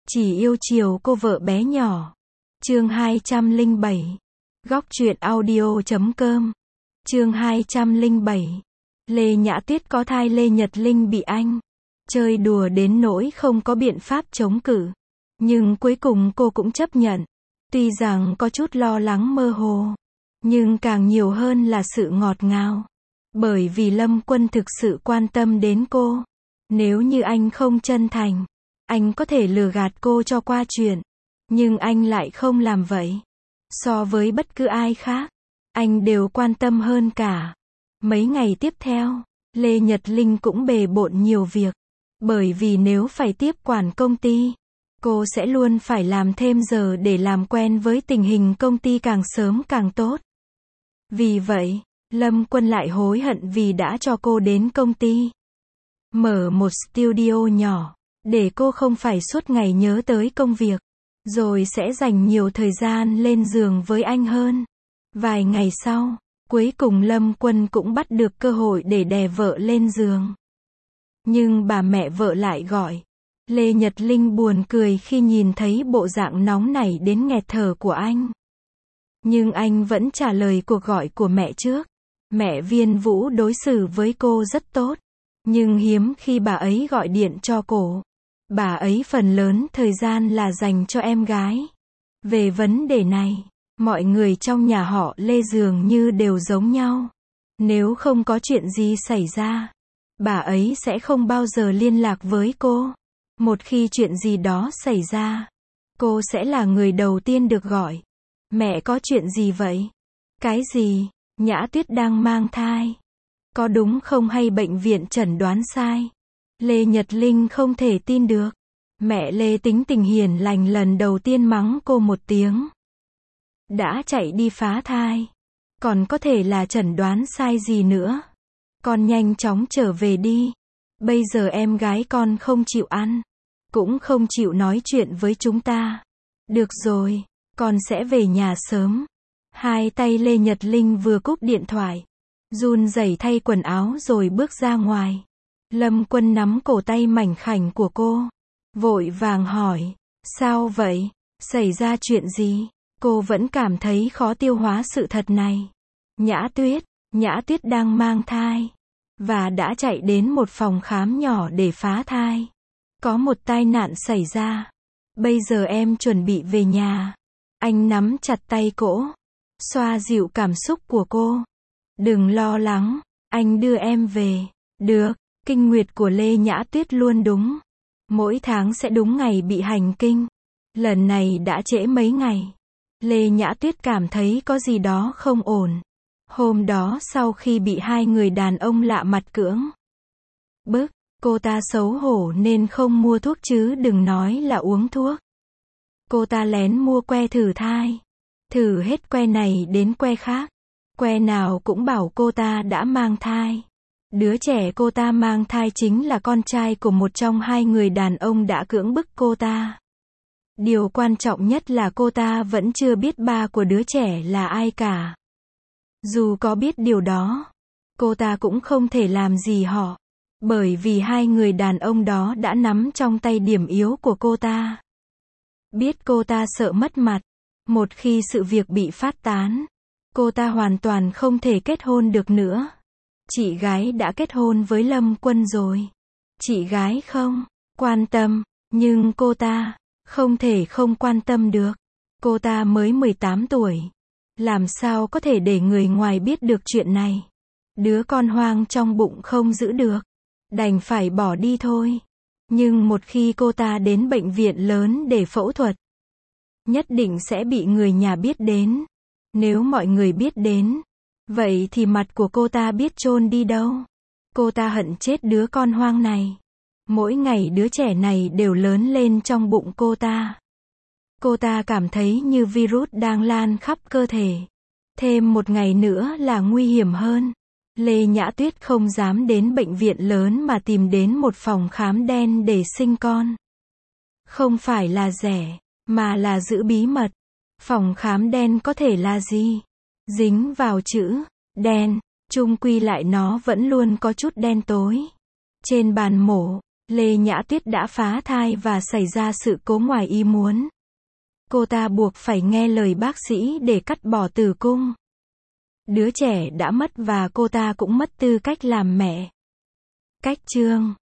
Chỉ yêu chiều cô vợ bé nhỏ. Chương 207. Góc truyện audio.com. Chương 207. Lê Nhã Tuyết có thai. Lê Nhật Linh bị anh chơi đùa đến nỗi không có biện pháp chống cự. Nhưng cuối cùng cô cũng chấp nhận. Tuy rằng có chút lo lắng mơ hồ, nhưng càng nhiều hơn là sự ngọt ngào. Bởi vì Lâm Quân thực sự quan tâm đến cô. Nếu như anh không chân thành, anh có thể lừa gạt cô cho qua chuyện. Nhưng anh lại không làm vậy. So với bất cứ ai khác, anh đều quan tâm hơn cả. Mấy ngày tiếp theo, Lê Nhật Linh cũng bề bộn nhiều việc. Bởi vì nếu phải tiếp quản công ty, cô sẽ luôn phải làm thêm giờ để làm quen với tình hình công ty càng sớm càng tốt. Vì vậy, Lâm Quân lại hối hận vì đã cho cô đến công ty. Mở một studio nhỏ, để cô không phải suốt ngày nhớ tới công việc, rồi sẽ dành nhiều thời gian lên giường với anh hơn. Vài ngày sau, cuối cùng Lâm Quân cũng bắt được cơ hội để đè vợ lên giường. Nhưng bà mẹ vợ lại gọi. Lê Nhật Linh buồn cười khi nhìn thấy bộ dạng nóng nảy đến nghẹt thở của anh. Nhưng anh vẫn trả lời cuộc gọi của mẹ trước. Mẹ Viên Vũ đối xử với cô rất tốt. Nhưng hiếm khi bà ấy gọi điện cho cô. Bà ấy phần lớn thời gian là dành cho em gái. Về vấn đề này, mọi người trong nhà họ Lê dường như đều giống nhau. Nếu không có chuyện gì xảy ra, bà ấy sẽ không bao giờ liên lạc với cô. Một khi chuyện gì đó xảy ra, cô sẽ là người đầu tiên được gọi. Mẹ có chuyện gì vậy? Cái gì? Nhã Tuyết đang mang thai. Có đúng không hay bệnh viện chẩn đoán sai? Lê Nhật Linh không thể tin được. Mẹ Lê tính tình hiền lành lần đầu tiên mắng cô một tiếng. Đã chạy đi phá thai. Còn có thể là chẩn đoán sai gì nữa? Con nhanh chóng trở về đi. Bây giờ em gái con không chịu ăn, cũng không chịu nói chuyện với chúng ta. Được rồi, con sẽ về nhà sớm. Hai tay Lê Nhật Linh vừa cúp điện thoại, run rẩy thay quần áo rồi bước ra ngoài. Lâm Quân nắm cổ tay mảnh khảnh của cô, vội vàng hỏi, sao vậy? Xảy ra chuyện gì? Cô vẫn cảm thấy khó tiêu hóa sự thật này. Nhã Tuyết đang mang thai, và đã chạy đến một phòng khám nhỏ để phá thai. Có một tai nạn xảy ra. Bây giờ em chuẩn bị về nhà. Anh nắm chặt tay cô, xoa dịu cảm xúc của cô. Đừng lo lắng, anh đưa em về. Được, kinh nguyệt của Lê Nhã Tuyết luôn đúng. Mỗi tháng sẽ đúng ngày bị hành kinh. Lần này đã trễ mấy ngày. Lê Nhã Tuyết cảm thấy có gì đó không ổn. Hôm đó sau khi bị hai người đàn ông lạ mặt cưỡng bức, cô ta xấu hổ nên không mua thuốc chứ đừng nói là uống thuốc. Cô ta lén mua que thử thai. Thử hết que này đến que khác. Que nào cũng bảo cô ta đã mang thai. Đứa trẻ cô ta mang thai chính là con trai của một trong hai người đàn ông đã cưỡng bức cô ta. Điều quan trọng nhất là cô ta vẫn chưa biết ba của đứa trẻ là ai cả. Dù có biết điều đó, cô ta cũng không thể làm gì họ. Bởi vì hai người đàn ông đó đã nắm trong tay điểm yếu của cô ta. Biết cô ta sợ mất mặt. Một khi sự việc bị phát tán, cô ta hoàn toàn không thể kết hôn được nữa. Chị gái đã kết hôn với Lâm Quân rồi. Chị gái không quan tâm, nhưng cô ta không thể không quan tâm được. Cô ta mới 18 tuổi. Làm sao có thể để người ngoài biết được chuyện này? Đứa con hoang trong bụng không giữ được, đành phải bỏ đi thôi. Nhưng một khi cô ta đến bệnh viện lớn để phẫu thuật, nhất định sẽ bị người nhà biết đến. Nếu mọi người biết đến, vậy thì mặt của cô ta biết chôn đi đâu. Cô ta hận chết đứa con hoang này. Mỗi ngày đứa trẻ này đều lớn lên trong bụng cô ta. Cô ta cảm thấy như virus đang lan khắp cơ thể. Thêm một ngày nữa là nguy hiểm hơn. Lê Nhã Tuyết không dám đến bệnh viện lớn mà tìm đến một phòng khám đen để sinh con. Không phải là rẻ, mà là giữ bí mật. Phòng khám đen có thể là gì? Dính vào chữ đen, chung quy lại nó vẫn luôn có chút đen tối. Trên bàn mổ, Lê Nhã Tuyết đã phá thai và xảy ra sự cố ngoài ý muốn. Cô ta buộc phải nghe lời bác sĩ để cắt bỏ tử cung. Đứa trẻ đã mất và cô ta cũng mất tư cách làm mẹ. Cách chương